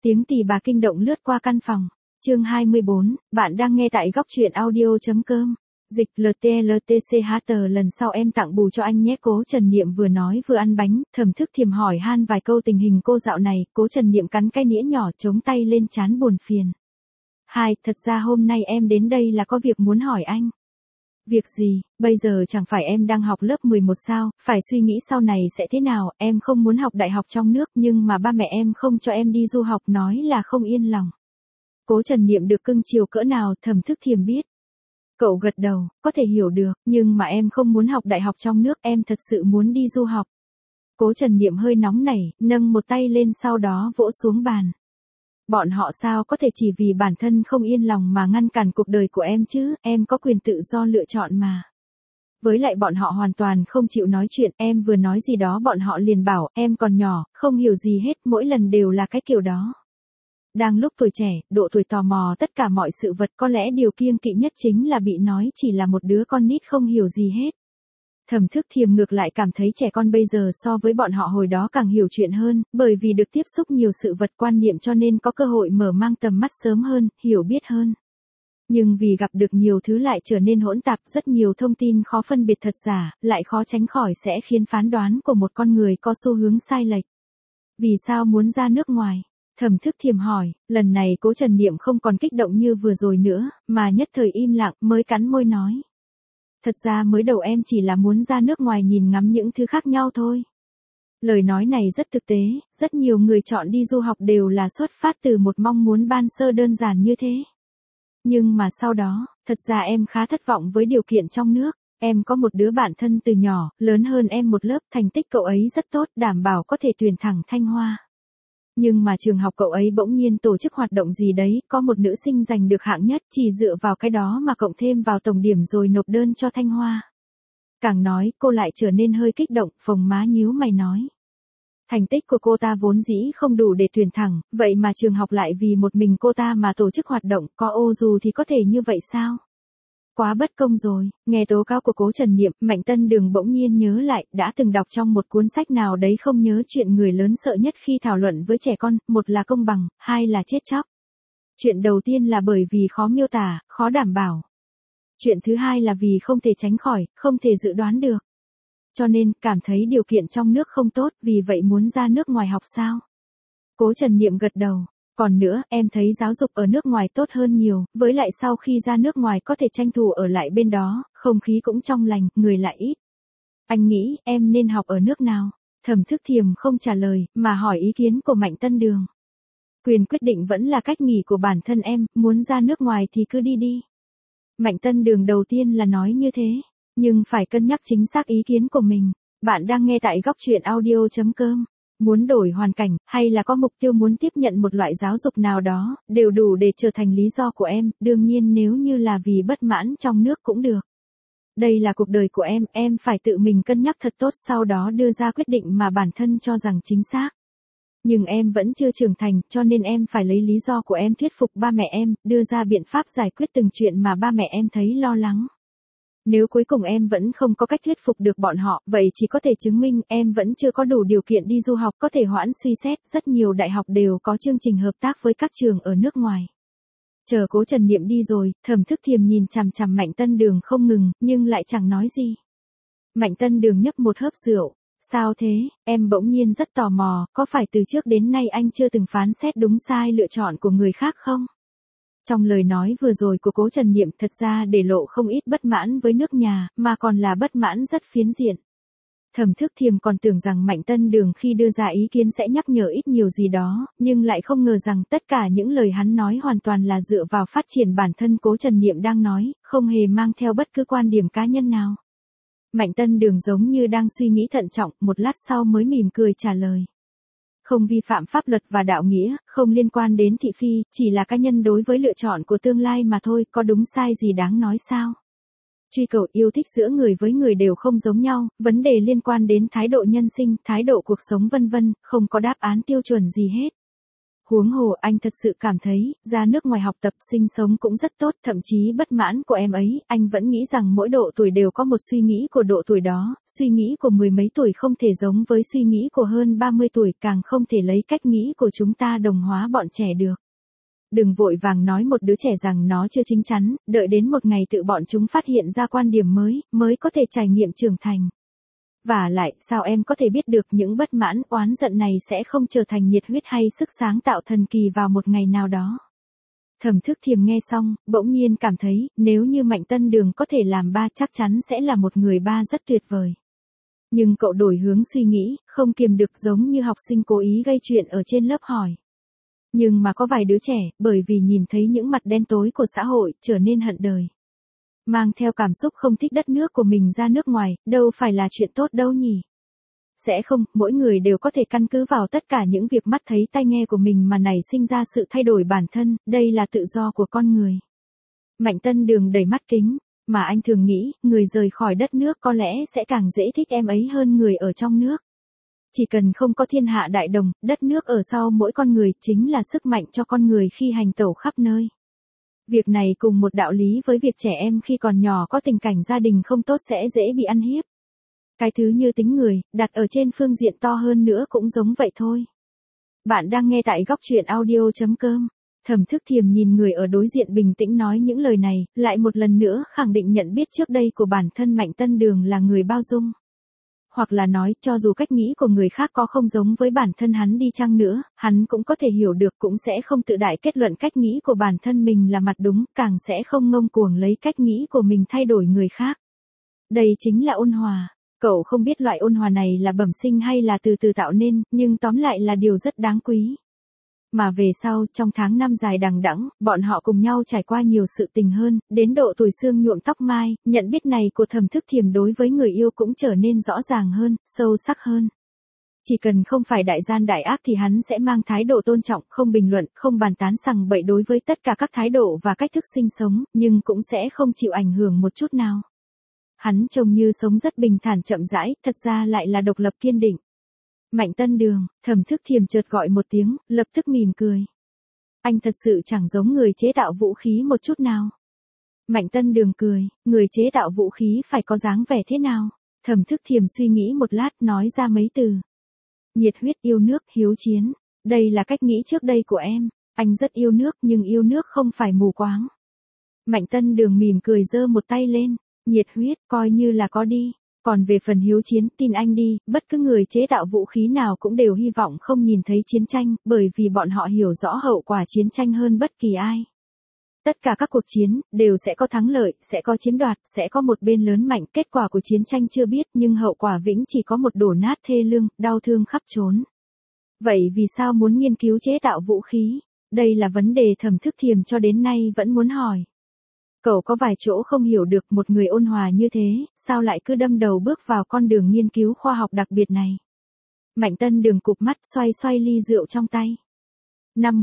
Tiếng tì bà kinh động lướt qua căn phòng. Chương 24, bạn đang nghe tại góc truyện audio.com. Dịch LTLTCHT lần sau em tặng bù cho anh nhé. Cố Trần Niệm vừa nói vừa ăn bánh, Thẩm Thức Thiềm hỏi han vài câu tình hình cô dạo này. Cố Trần Niệm cắn cái nĩa nhỏ chống tay lên trán buồn phiền. Thật ra hôm nay em đến đây là có việc muốn hỏi anh. Việc gì? Bây giờ chẳng phải em đang học lớp 11 sao, phải suy nghĩ sau này sẽ thế nào. Em không muốn học đại học trong nước nhưng mà ba mẹ em không cho em đi du học, nói là không yên lòng. Cố Trần Niệm được cưng chiều cỡ nào Thẩm Thức Thiềm biết. Cậu gật đầu, có thể hiểu được, nhưng mà em không muốn học đại học trong nước, em thật sự muốn đi du học. Cố Trần Niệm hơi nóng nảy, nâng một tay lên sau đó vỗ xuống bàn. Bọn họ sao có thể chỉ vì bản thân không yên lòng mà ngăn cản cuộc đời của em chứ, em có quyền tự do lựa chọn mà. Với lại bọn họ hoàn toàn không chịu nói chuyện, em vừa nói gì đó bọn họ liền bảo, em còn nhỏ, không hiểu gì hết, mỗi lần đều là cái kiểu đó. Đang lúc tuổi trẻ, độ tuổi tò mò tất cả mọi sự vật, có lẽ điều kiêng kỵ nhất chính là bị nói chỉ là một đứa con nít không hiểu gì hết. Thẩm Thức Thiềm ngược lại cảm thấy trẻ con bây giờ so với bọn họ hồi đó càng hiểu chuyện hơn, bởi vì được tiếp xúc nhiều sự vật quan niệm cho nên có cơ hội mở mang tầm mắt sớm hơn, hiểu biết hơn. Nhưng vì gặp được nhiều thứ lại trở nên hỗn tạp, rất nhiều thông tin khó phân biệt thật giả, lại khó tránh khỏi sẽ khiến phán đoán của một con người có xu hướng sai lệch. Vì sao muốn ra nước ngoài? Thẩm Thức Thiềm hỏi, lần này Cố Trần Niệm không còn kích động như vừa rồi nữa, mà nhất thời im lặng mới cắn môi nói. Thật ra mới đầu em chỉ là muốn ra nước ngoài nhìn ngắm những thứ khác nhau thôi. Lời nói này rất thực tế, rất nhiều người chọn đi du học đều là xuất phát từ một mong muốn ban sơ đơn giản như thế. Nhưng mà sau đó, thật ra em khá thất vọng với điều kiện trong nước. Em có một đứa bạn thân từ nhỏ, lớn hơn em một lớp, thành tích cậu ấy rất tốt, đảm bảo có thể tuyển thẳng Thanh Hoa. Nhưng mà trường học cậu ấy bỗng nhiên tổ chức hoạt động gì đấy, có một nữ sinh giành được hạng nhất, chỉ dựa vào cái đó mà cộng thêm vào tổng điểm rồi nộp đơn cho Thanh Hoa. Càng nói, cô lại trở nên hơi kích động, phồng má nhíu mày nói. Thành tích của cô ta vốn dĩ không đủ để tuyển thẳng, vậy mà trường học lại vì một mình cô ta mà tổ chức hoạt động, có ô dù thì có thể như vậy sao? Quá bất công rồi. Nghe tố cáo của Cố Trần Niệm, Mạnh Tân Đường bỗng nhiên nhớ lại, đã từng đọc trong một cuốn sách nào đấy không nhớ chuyện người lớn sợ nhất khi thảo luận với trẻ con, một là công bằng, hai là chết chóc. Chuyện đầu tiên là bởi vì khó miêu tả, khó đảm bảo. Chuyện thứ hai là vì không thể tránh khỏi, không thể dự đoán được. Cho nên, cảm thấy điều kiện trong nước không tốt, vì vậy muốn ra nước ngoài học sao? Cố Trần Niệm gật đầu. Còn nữa, em thấy giáo dục ở nước ngoài tốt hơn nhiều, với lại sau khi ra nước ngoài có thể tranh thủ ở lại bên đó, không khí cũng trong lành, người lại ít. Anh nghĩ, em nên học ở nước nào? Thẩm Thức Thiềm không trả lời, mà hỏi ý kiến của Mạnh Tân Đường. Quyền quyết định vẫn là cách nghĩ của bản thân em, muốn ra nước ngoài thì cứ đi đi. Mạnh Tân Đường đầu tiên là nói như thế, nhưng phải cân nhắc chính xác ý kiến của mình. Bạn đang nghe tại góc truyện audio.com. Muốn đổi hoàn cảnh, hay là có mục tiêu muốn tiếp nhận một loại giáo dục nào đó, đều đủ để trở thành lý do của em, đương nhiên nếu như là vì bất mãn trong nước cũng được. Đây là cuộc đời của em phải tự mình cân nhắc thật tốt sau đó đưa ra quyết định mà bản thân cho rằng chính xác. Nhưng em vẫn chưa trưởng thành, cho nên em phải lấy lý do của em thuyết phục ba mẹ em, đưa ra biện pháp giải quyết từng chuyện mà ba mẹ em thấy lo lắng. Nếu cuối cùng em vẫn không có cách thuyết phục được bọn họ, vậy chỉ có thể chứng minh em vẫn chưa có đủ điều kiện đi du học, có thể hoãn suy xét, rất nhiều đại học đều có chương trình hợp tác với các trường ở nước ngoài. Chờ Cố Trần Niệm đi rồi, Thẩm Thức Thiềm nhìn chằm chằm Mạnh Tân Đường không ngừng, nhưng lại chẳng nói gì. Mạnh Tân Đường nhấp một hớp rượu. Sao thế, em bỗng nhiên rất tò mò, có phải từ trước đến nay anh chưa từng phán xét đúng sai lựa chọn của người khác không? Trong lời nói vừa rồi của Cố Trần Niệm thật ra để lộ không ít bất mãn với nước nhà, mà còn là bất mãn rất phiến diện. Thẩm Thức Thiềm còn tưởng rằng Mạnh Tân Đường khi đưa ra ý kiến sẽ nhắc nhở ít nhiều gì đó, nhưng lại không ngờ rằng tất cả những lời hắn nói hoàn toàn là dựa vào phát triển bản thân Cố Trần Niệm đang nói, không hề mang theo bất cứ quan điểm cá nhân nào. Mạnh Tân Đường giống như đang suy nghĩ thận trọng, một lát sau mới mỉm cười trả lời. Không vi phạm pháp luật và đạo nghĩa, không liên quan đến thị phi, chỉ là cá nhân đối với lựa chọn của tương lai mà thôi, có đúng sai gì đáng nói sao? Truy cầu yêu thích giữa người với người đều không giống nhau, vấn đề liên quan đến thái độ nhân sinh, thái độ cuộc sống vân vân, không có đáp án tiêu chuẩn gì hết. Huống hồ anh thật sự cảm thấy, ra nước ngoài học tập sinh sống cũng rất tốt, thậm chí bất mãn của em ấy, anh vẫn nghĩ rằng mỗi độ tuổi đều có một suy nghĩ của độ tuổi đó, suy nghĩ của mười mấy tuổi không thể giống với suy nghĩ của hơn 30 tuổi, càng không thể lấy cách nghĩ của chúng ta đồng hóa bọn trẻ được. Đừng vội vàng nói một đứa trẻ rằng nó chưa chín chắn, đợi đến một ngày tự bọn chúng phát hiện ra quan điểm mới có thể trải nghiệm trưởng thành. Vả lại, sao em có thể biết được những bất mãn, oán giận này sẽ không trở thành nhiệt huyết hay sức sáng tạo thần kỳ vào một ngày nào đó. Thẩm Thức Thiềm nghe xong, bỗng nhiên cảm thấy, nếu như Mạnh Tân Đường có thể làm ba chắc chắn sẽ là một người ba rất tuyệt vời. Nhưng cậu đổi hướng suy nghĩ, không kiềm được giống như học sinh cố ý gây chuyện ở trên lớp hỏi. Nhưng mà có vài đứa trẻ, bởi vì nhìn thấy những mặt đen tối của xã hội, trở nên hận đời. Mang theo cảm xúc không thích đất nước của mình ra nước ngoài, đâu phải là chuyện tốt đâu nhỉ? Sẽ không, mỗi người đều có thể căn cứ vào tất cả những việc mắt thấy tai nghe của mình mà nảy sinh ra sự thay đổi bản thân, đây là tự do của con người. Mạnh Tân Đường đầy mắt kính, mà anh thường nghĩ, người rời khỏi đất nước có lẽ sẽ càng dễ thích em ấy hơn người ở trong nước. Chỉ cần không có thiên hạ đại đồng, đất nước ở sau mỗi con người chính là sức mạnh cho con người khi hành tẩu khắp nơi. Việc này cùng một đạo lý với việc trẻ em khi còn nhỏ có tình cảnh gia đình không tốt sẽ dễ bị ăn hiếp. Cái thứ như tính người, đặt ở trên phương diện to hơn nữa cũng giống vậy thôi. Bạn đang nghe tại góc truyện audio.com. Thẩm Thức Thiềm nhìn người ở đối diện bình tĩnh nói những lời này, lại một lần nữa khẳng định nhận biết trước đây của bản thân Mạnh Tân Đường là người bao dung. Hoặc là nói, cho dù cách nghĩ của người khác có không giống với bản thân hắn đi chăng nữa, hắn cũng có thể hiểu được, cũng sẽ không tự đại kết luận cách nghĩ của bản thân mình là mặt đúng, càng sẽ không ngông cuồng lấy cách nghĩ của mình thay đổi người khác. Đây chính là ôn hòa. Cậu không biết loại ôn hòa này là bẩm sinh hay là từ từ tạo nên, nhưng tóm lại là điều rất đáng quý. Mà về sau, trong tháng năm dài đằng đẵng, bọn họ cùng nhau trải qua nhiều sự tình hơn, đến độ tuổi xương nhuộm tóc mai, nhận biết này của Thẩm Thức Thiềm đối với người yêu cũng trở nên rõ ràng hơn, sâu sắc hơn. Chỉ cần không phải đại gian đại ác thì hắn sẽ mang thái độ tôn trọng, không bình luận, không bàn tán sằng bậy đối với tất cả các thái độ và cách thức sinh sống, nhưng cũng sẽ không chịu ảnh hưởng một chút nào. Hắn trông như sống rất bình thản chậm rãi, thật ra lại là độc lập kiên định. Mạnh Tân Đường, Thẩm Thức Thiềm chợt gọi một tiếng, lập tức mỉm cười. Anh thật sự chẳng giống người chế tạo vũ khí một chút nào. Mạnh Tân Đường cười, người chế tạo vũ khí phải có dáng vẻ thế nào? Thẩm Thức Thiềm suy nghĩ một lát nói ra mấy từ. Nhiệt huyết, yêu nước, hiếu chiến. Đây là cách nghĩ trước đây của em. Anh rất yêu nước nhưng yêu nước không phải mù quáng. Mạnh Tân Đường mỉm cười giơ một tay lên. Nhiệt huyết, coi như là có đi. Còn về phần hiếu chiến, tin anh đi, bất cứ người chế tạo vũ khí nào cũng đều hy vọng không nhìn thấy chiến tranh, bởi vì bọn họ hiểu rõ hậu quả chiến tranh hơn bất kỳ ai. Tất cả các cuộc chiến, đều sẽ có thắng lợi, sẽ có chiếm đoạt, sẽ có một bên lớn mạnh, kết quả của chiến tranh chưa biết, nhưng hậu quả vĩnh chỉ có một đổ nát thê lương, đau thương khắp trốn. Vậy vì sao muốn nghiên cứu chế tạo vũ khí? Đây là vấn đề Thẩm Thức Thiềm cho đến nay vẫn muốn hỏi. Cậu có vài chỗ không hiểu được, một người ôn hòa như thế, sao lại cứ đâm đầu bước vào con đường nghiên cứu khoa học đặc biệt này. Mạnh Tân Đường cụp mắt xoay xoay ly rượu trong tay. Năm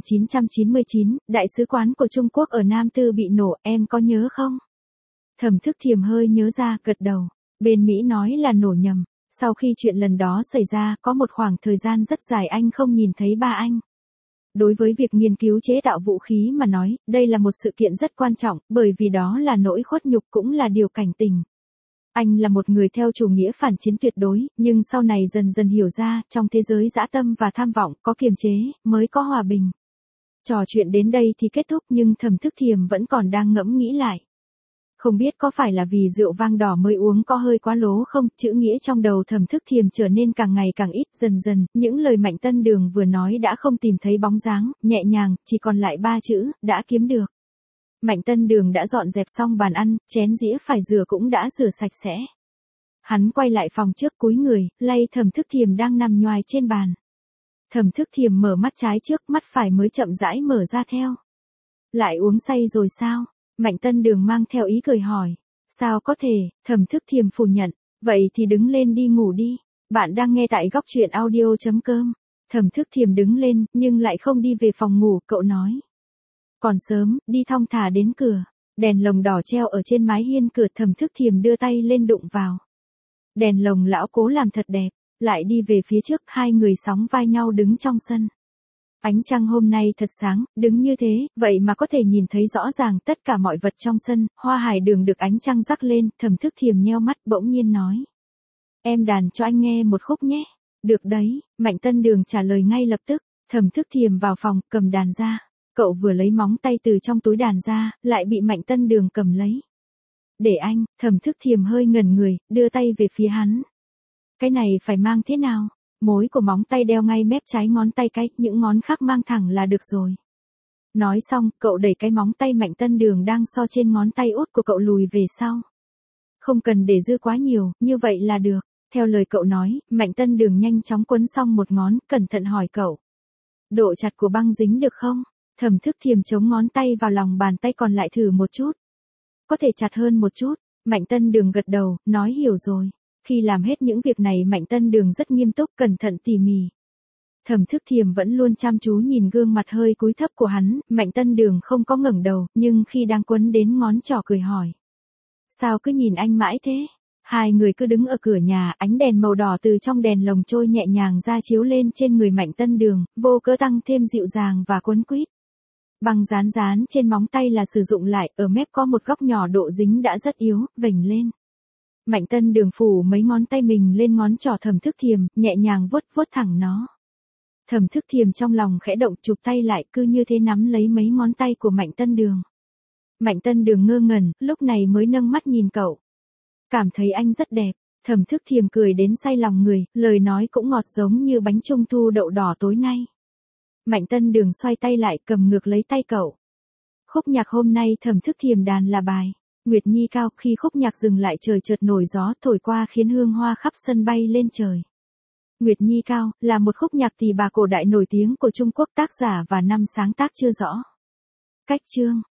1999, đại sứ quán của Trung Quốc ở Nam Tư bị nổ, em có nhớ không? Thẩm Thức Thiềm hơi nhớ ra, gật đầu. Bên Mỹ nói là nổ nhầm. Sau khi chuyện lần đó xảy ra, có một khoảng thời gian rất dài anh không nhìn thấy ba anh. Đối với việc nghiên cứu chế tạo vũ khí mà nói, đây là một sự kiện rất quan trọng, bởi vì đó là nỗi khuất nhục cũng là điều cảnh tỉnh. Anh là một người theo chủ nghĩa phản chiến tuyệt đối, nhưng sau này dần dần hiểu ra, trong thế giới dã tâm và tham vọng, có kiềm chế, mới có hòa bình. Trò chuyện đến đây thì kết thúc nhưng Thẩm Thức Thiềm vẫn còn đang ngẫm nghĩ lại. Không biết có phải là vì rượu vang đỏ mới uống có hơi quá lố không, chữ nghĩa trong đầu Thẩm Thức Thiềm trở nên càng ngày càng ít, dần dần, những lời Mạnh Tân Đường vừa nói đã không tìm thấy bóng dáng, nhẹ nhàng, chỉ còn lại 3 chữ, đã kiếm được. Mạnh Tân Đường đã dọn dẹp xong bàn ăn, chén dĩa phải rửa cũng đã rửa sạch sẽ. Hắn quay lại phòng trước cúi người, lay Thẩm Thức Thiềm đang nằm nhoài trên bàn. Thẩm Thức Thiềm mở mắt trái trước, mắt phải mới chậm rãi mở ra theo. Lại uống say rồi sao? Mạnh Tân Đường mang theo ý cười hỏi. Sao có thể? Thẩm Thức Thiềm phủ nhận. Vậy thì đứng lên đi ngủ đi. Bạn đang nghe tại góc truyện audio.com. Thẩm Thức Thiềm đứng lên, nhưng lại không đi về phòng ngủ, cậu nói. Còn sớm, đi thong thả đến cửa. Đèn lồng đỏ treo ở trên mái hiên cửa, Thẩm Thức Thiềm đưa tay lên đụng vào. Đèn lồng lão cố làm thật đẹp, lại đi về phía trước, hai người sóng vai nhau đứng trong sân. Ánh trăng hôm nay thật sáng, đứng như thế, vậy mà có thể nhìn thấy rõ ràng tất cả mọi vật trong sân, Hoa Hải Đường được ánh trăng rắc lên, Thẩm Thức Thiềm nheo mắt bỗng nhiên nói. Em đàn cho anh nghe một khúc nhé. Được đấy, Mạnh Tân Đường trả lời ngay lập tức. Thẩm Thức Thiềm vào phòng, cầm đàn ra. Cậu vừa lấy móng tay từ trong túi đàn ra, lại bị Mạnh Tân Đường cầm lấy. Để anh, Thẩm Thức Thiềm hơi ngẩn người, đưa tay về phía hắn. Cái này phải mang thế nào? Mối của móng tay đeo ngay mép trái ngón tay cái, những ngón khác mang thẳng là được rồi. Nói xong, cậu đẩy cái móng tay Mạnh Tân Đường đang so trên ngón tay út của cậu lùi về sau. Không cần để dư quá nhiều, như vậy là được. Theo lời cậu nói, Mạnh Tân Đường nhanh chóng quấn xong một ngón, cẩn thận hỏi cậu. Độ chặt của băng dính được không? Thẩm Thức Thiềm chống ngón tay vào lòng bàn tay còn lại thử một chút. Có thể chặt hơn một chút. Mạnh Tân Đường gật đầu, nói hiểu rồi. Khi làm hết những việc này Mạnh Tân Đường rất nghiêm túc, cẩn thận tỉ mỉ. Thẩm Thức Thiềm vẫn luôn chăm chú nhìn gương mặt hơi cúi thấp của hắn, Mạnh Tân Đường không có ngẩng đầu, nhưng khi đang quấn đến ngón trỏ cười hỏi. Sao cứ nhìn anh mãi thế? Hai người cứ đứng ở cửa nhà, ánh đèn màu đỏ từ trong đèn lồng trôi nhẹ nhàng ra chiếu lên trên người Mạnh Tân Đường, vô cớ tăng thêm dịu dàng và quấn quýt. Băng dán dán trên móng tay là sử dụng lại, ở mép có một góc nhỏ độ dính đã rất yếu, vểnh lên. Mạnh Tân Đường phủ mấy ngón tay mình lên ngón trỏ Thẩm Thức Thiềm, nhẹ nhàng vuốt vuốt thẳng nó. Thẩm Thức Thiềm trong lòng khẽ động, chụp tay lại, cứ như thế nắm lấy mấy ngón tay của Mạnh Tân Đường. Mạnh Tân Đường ngơ ngẩn, lúc này mới nâng mắt nhìn cậu. Cảm thấy anh rất đẹp. Thẩm Thức Thiềm cười đến say lòng người, lời nói cũng ngọt giống như bánh trung thu đậu đỏ tối nay. Mạnh Tân Đường xoay tay lại, cầm ngược lấy tay cậu. Khúc nhạc hôm nay Thẩm Thức Thiềm đàn là bài Nguyệt Nhi Cao. Khi khúc nhạc dừng lại trời chợt nổi gió thổi qua khiến hương hoa khắp sân bay lên trời. Nguyệt Nhi Cao là một khúc nhạc tỳ bà cổ đại nổi tiếng của Trung Quốc, tác giả và năm sáng tác chưa rõ. Cách chương